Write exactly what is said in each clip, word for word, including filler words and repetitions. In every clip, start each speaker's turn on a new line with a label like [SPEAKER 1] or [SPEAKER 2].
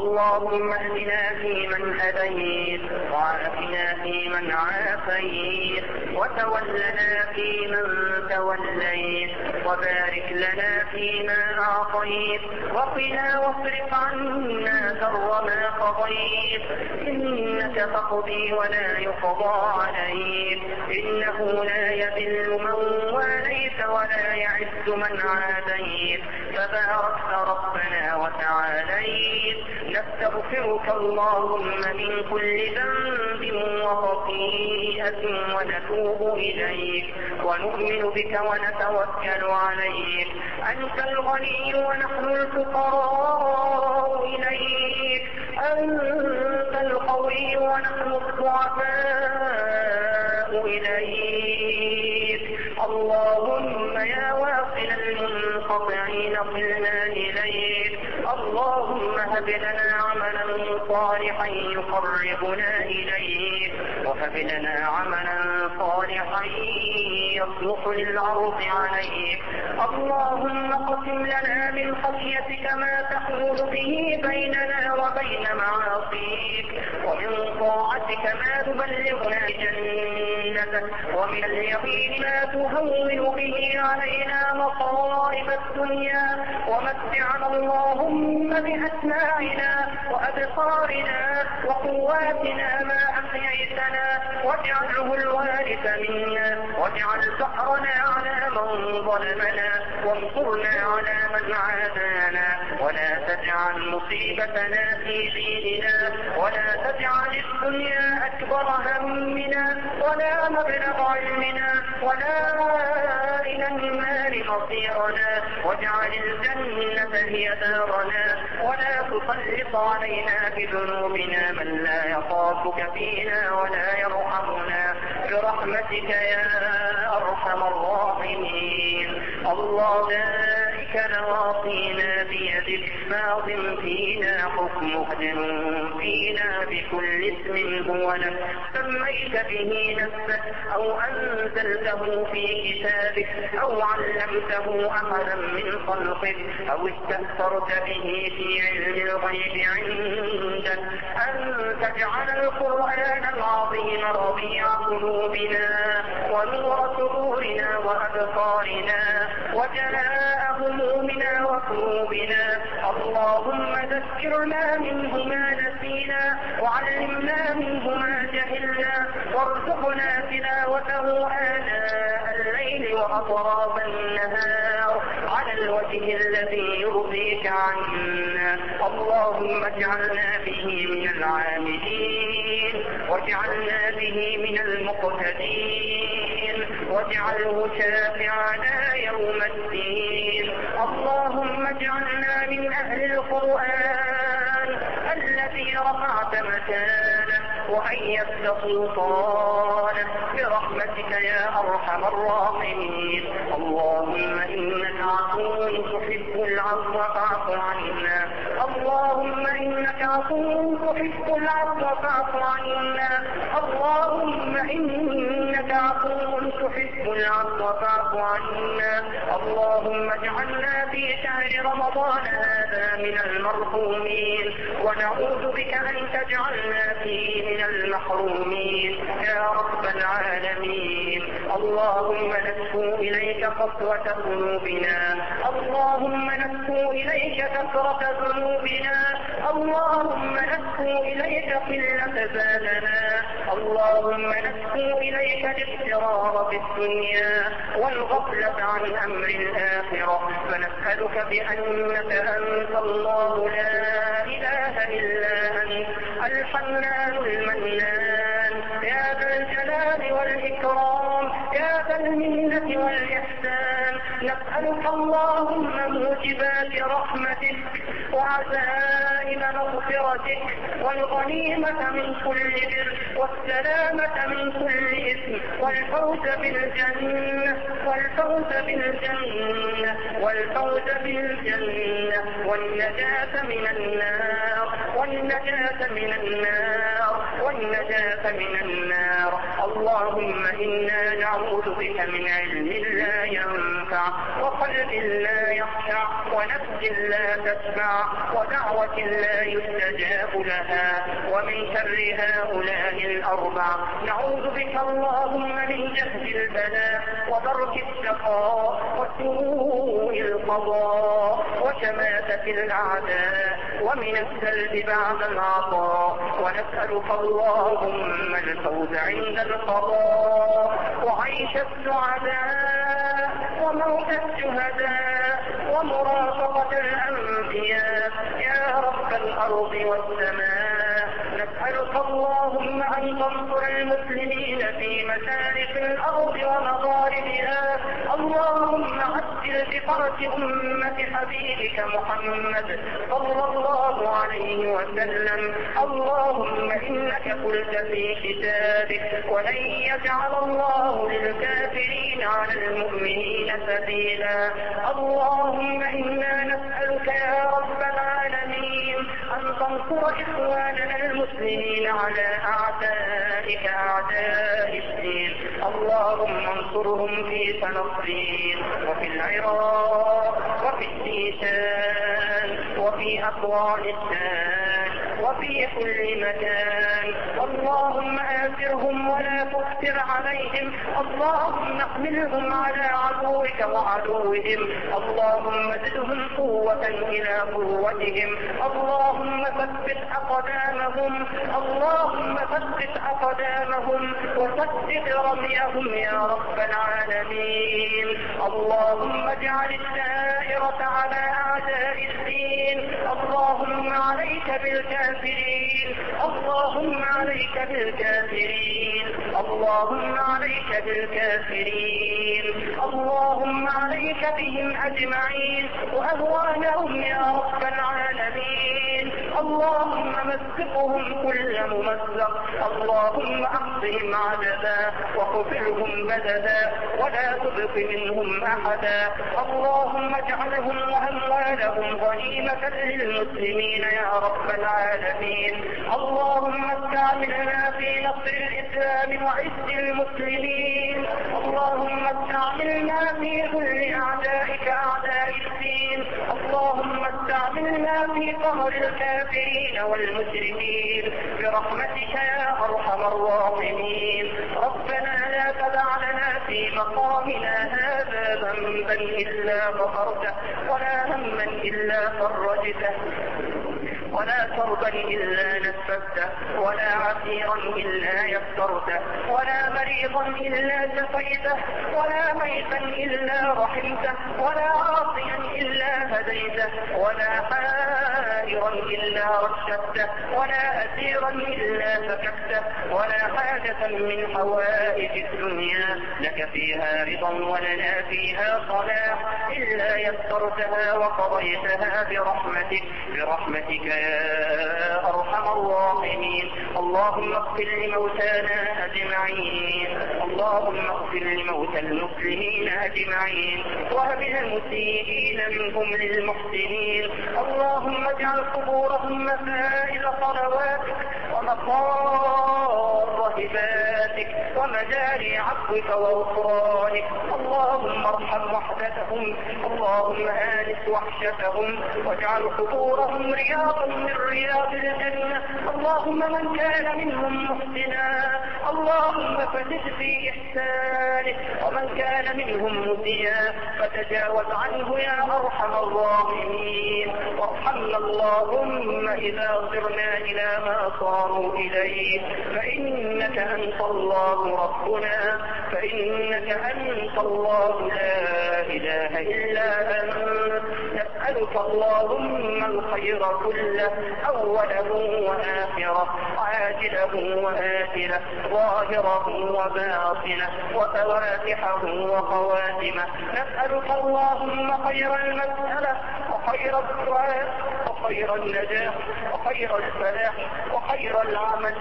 [SPEAKER 1] اللهم اهدنا فيمن هديت، وعافنا فيمن عافيت، وتولنا فيمن توليت، وبارك لنا فيما أعطيت، وقنا واصرف عنا شر ما قضيت، إنك تقضي ولا يقضى عليك، إنه لا يذل من واليت ولا يعز من عاديت، تباركت ربنا وتعاليت. نستغفرك اللهم من كل ذنب وخطيئة ونتوب إليك، ونؤمن بك ونتوكل عليك. أنت الغني ونحن الفقراء إليك، أنت القوي ونحن الضعفاء إليك. اللهم يا واصل المنقطعين صلنا إليك. اللهم هب لنا عملا صالحا يقربنا إليك، وهب لنا عملا صالحا يصلح للعرض عليك. اللهم اقسم لنا من خشيتك ما تحول به بيننا وبين معاصيك، ومن طاعتك ما تبلغنا جنتك، ومن اليقين ما تهون به علينا مصائب الدنيا. ومتعنا اللهم بأسماعنا وأبصارنا وقواتنا ما أحييتنا، واجعله الوارث منا، واجعل ثأرنا على من ظلمنا، وانصرنا على من عادانا، ولا تجعل مصيبتنا في ديننا، ولا تجعل الدنيا أكبر همنا، ولا مبلغ علمنا، ولا إلى النار مصيرنا، واجعل الجنة هي دارنا، ولا تسلط علينا بذنوبنا من لا يخافك فينا ولا يرحمنا، برحمتك يا أرحم الراحمين. الله ذلك نواصينا بيدك، ماض فينا حكمك، عدل فينا بكل اسم هو لك سميت به نفسك، أو أنزلته في كتابك، أو علمته أحدا من خلقك، أو استأثرت به في علم الغيب عندك، أن تجعل القرآن العظيم ربيع قلوبنا ونور صدورنا وأبصارنا وجلاء همومنا وكروبنا. اللهم ذكرنا منه ما نسينا، وعلمنا منه ما جهلنا، وارزقنا تلاوته آناء الليل وأطراف النهار على الوجه الذي يرضيك عنا. اللهم اجعلنا به من العاملين، واجعلنا به من المقتدين، واجعله شافعنا يوم الدين. اللهم اجعلنا من أهل القرآن الذي رفعت مكانه وأيدت سلطانه، برحمتك يا أرحم الراحمين. اللهم إنك عفو تحب العفو فاعف عنا. اللهم إنك عفو تحب العفو فاعف عنا. اللهم إنك عفو تحب العفو فاعف عنا. اللهم اجعلنا في شهر رمضان هذا من المرحومين، ونعوذ بك أن تجعلنا فيه من المحرومين يا رب العالمين. اللهم نشكو إليك قسوة قلوبنا، اللهم نشكو إليك كثرة ذنوبنا، اللهم نشكو إليك قلة زادنا، اللهم نشكو إليك الاضطرار في الدنيا والغفلة عن أمر الآخرة. فنسألك بأنك أنت الله لا إله إلا أنت الحنان المنان، يا ذا الجلال والإكرام، يا ذا المنة والإحسان. نسألك اللهم موجبات رحمتك وعزائم مغفرتك، والغنيمة من كل بر، والسلامة من كل إثم، والفوز بالجنة، والفوز بالجنة، والفوز بالجنة، والنجاة من النار، والنجاة من النار، والنجاة من النار. اللهم إنا نعوذ بك من علم لا ينفع وقلب لا يخشع ونفس لا تسمع ودعوة لا يستجاب لها ومن شر هؤلاء الأربع. نعوذ بك اللهم من جهد البلاء ودرك الشقاء وسوء القضاء وشماتة الأعداء ومن السلب بعد العطاء. ونسألك اللهم الفوز عند القضاء وعيش السعداء وموت الشهداء ومرافقة الأنبياء يا رب الأرض والسماء. نسألك اللهم أن تنصر المسلمين في مشارق الأرض ومغاربها. اللهم عجل بفرج أمة حبيبك محمد صلى الله عليه وسلم. اللهم إنك قلت في كتابك ولن يجعل الله للكافرين على المؤمنين سبيلا. اللهم إنا نسألك يا رب العالمين أن تنصر إخواننا المسلمين على أعدائك أعداء الدين. اللهم انصرهم في فلسطين وفي العراق وفي الشيشان وفي أفغانستان وفي كل مكان. اللهم آثرهم ولا تؤثر عليهم. اللهم احملهم على عدوك وعدوهم. اللهم زدهم قوة إلى قوتهم. اللهم ثبت أقدامهم. اللهم ثبت أقدامهم وسدد رميهم يا رب العالمين. اللهم اجعل الدائرة على أعداء الدين. اللهم عليك بالكافرين. اللهم عليك بالكافرين. اللهم عليك بالكافرين. اللهم عليك بهم أجمعين وأهوالهم يا رب العالمين. اللهم مزقهم كل ممزق. اللهم أحصهم عددا وقتلهم بددا ولا تبق منهم أحدا. اللهم اجعلهم وأموالهم غنيمة للمسلمين يا رب العالمين. اللهم استعملنا في نصر الإسلام وعز المسلمين. اللهم استعملنا في كل أعدائك أعداء الدين. اللهم استعملنا في قهر الكافرين والمشركين برحمتك يا أرحم الراحمين. ربنا لا تدع لنا في مقامنا هذا ذنبا إلا غفرته ولا هما إلا فرجته ولا كربا إلا نفسته ولا عسيرا إلا يسرته ولا مريضا إلا شفيته ولا ميتا إلا رحمته ولا عاصيا إلا هديته ولا حائرا إلا رشدته ولا أسيرا إلا فككته ولا حاجة من حوائج الدنيا لك فيها رضا ولنا فيها صلاح إلا يسرتها وقضيتها برحمتك برحمتك يا أرحم الراحمين. اللهم اغفر لموتانا أجمعين. اللهم اغفر لموتى المسلمين أجمعين وهب المسيئين منهم للمحسنين. اللهم اجعل قبورهم مسائل صلواتك ومقار هباتك ومجاري عفوك وغفرانك. اللهم ارحم وحدتهم. اللهم آنس وحشتهم واجعل قبورهم رياضا من رياض الجنة. اللهم من كان منهم محسنا اللهم فزد في إحسانه ومن كان منهم مسيئا فتجاوز عنه يا أرحم الراحمين. وارحمنا اللهم إذا صرنا إلى ما صاروا إليه فإنك أنت الله ربنا فإنك أنت الله لا إله إلا أنت. نسألك اللهم الخير كله أوله وآخره عاجله وآخره ظاهره وباطنه وفواتحه وخواتمه. نسألك اللهم خير المسألة وخير الدعاء وخير النجاح وخير الفلاح وخير العمل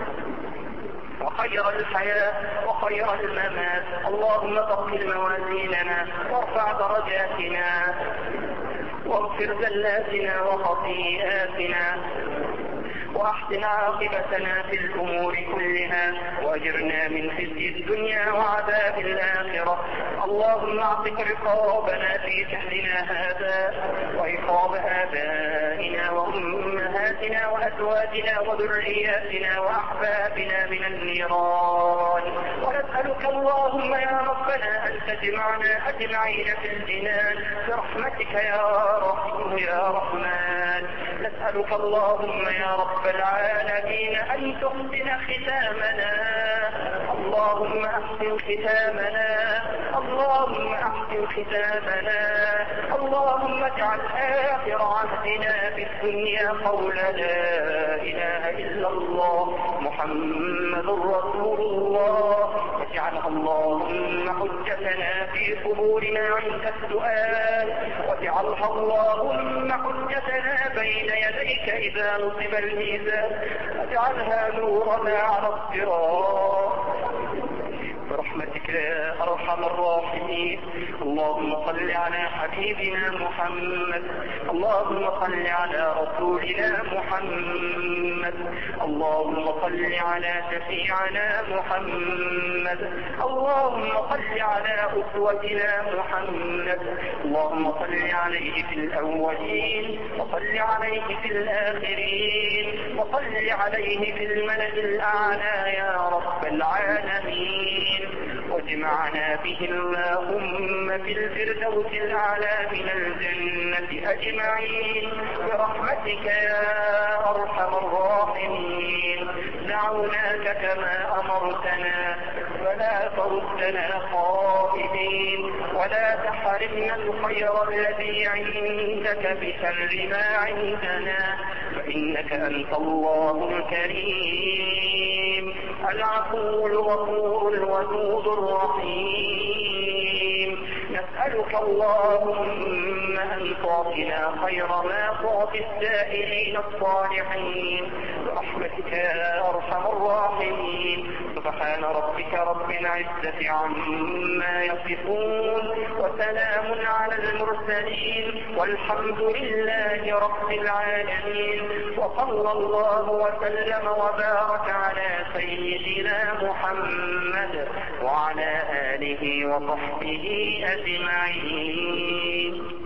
[SPEAKER 1] وخير الحياة وخير الممات. اللهم ثقل موازيننا وارفع درجاتنا واغفر زلاتنا وخطيئاتنا وأحسن وأحسن عاقبتنا في الأمور كلها وأجرنا من خزي الدنيا وعذاب الآخرة. اللهم اعتق رقابنا في شهرنا هذا وإيقاظ آبائنا وأمهاتنا وأزواجنا وذرياتنا وأحبابنا من النيران. ونسألك اللهم يا ربنا أن تجمعنا أجمعين في الجنان برحمتك يا رحيم يا رحمن. نسألك اللهم يا رب العالمين أن تحسن ختامنا. اللهم أحسن ختامنا اللهم أحسن ختامنا. اللهم اجعل آخر عهدنا في الدنيا قول لا إله إلا الله محمد رسول الله. واجعلها اللهم حجتنا في قبورنا عند السؤال. واجعلها اللهم حجتنا بين يديك إذا نصب الميزان. واجعلها نورنا على الصراط برحمتك يا أرحم الراحمين. اللهم صل على حبيبنا محمد. اللهم صل على رسولنا محمد. اللهم صل على شفيعنا محمد. اللهم صل على أسوتنا محمد. اللهم صل عليه في الأولين وصل عليه في الآخرين وصل عليه في الملأ الأعلى يا رب العالمين. واجمعنا به اللهم في الفردوس الأعلى من الجنة أجمعين برحمتك يا أرحم الراحمين. دعوناك كما أمرتنا فلا تردنا خائبين ولا تحرمنا الخير الذي عندك بشر ما عندنا فإنك أنت الله الكريم العفو الغفور الودود الرحيم. نسألك اللهم أن تعطنا خير ما تعطي السائلين الصالحين برحمتك يا أرحم الراحمين. سبحان ربك رب العزة عما يصفون وسلام على المرسلين والحمد لله رب العالمين. وصلى الله وسلم وبارك على سيدنا محمد وعلى آله وصحبه أجمعين.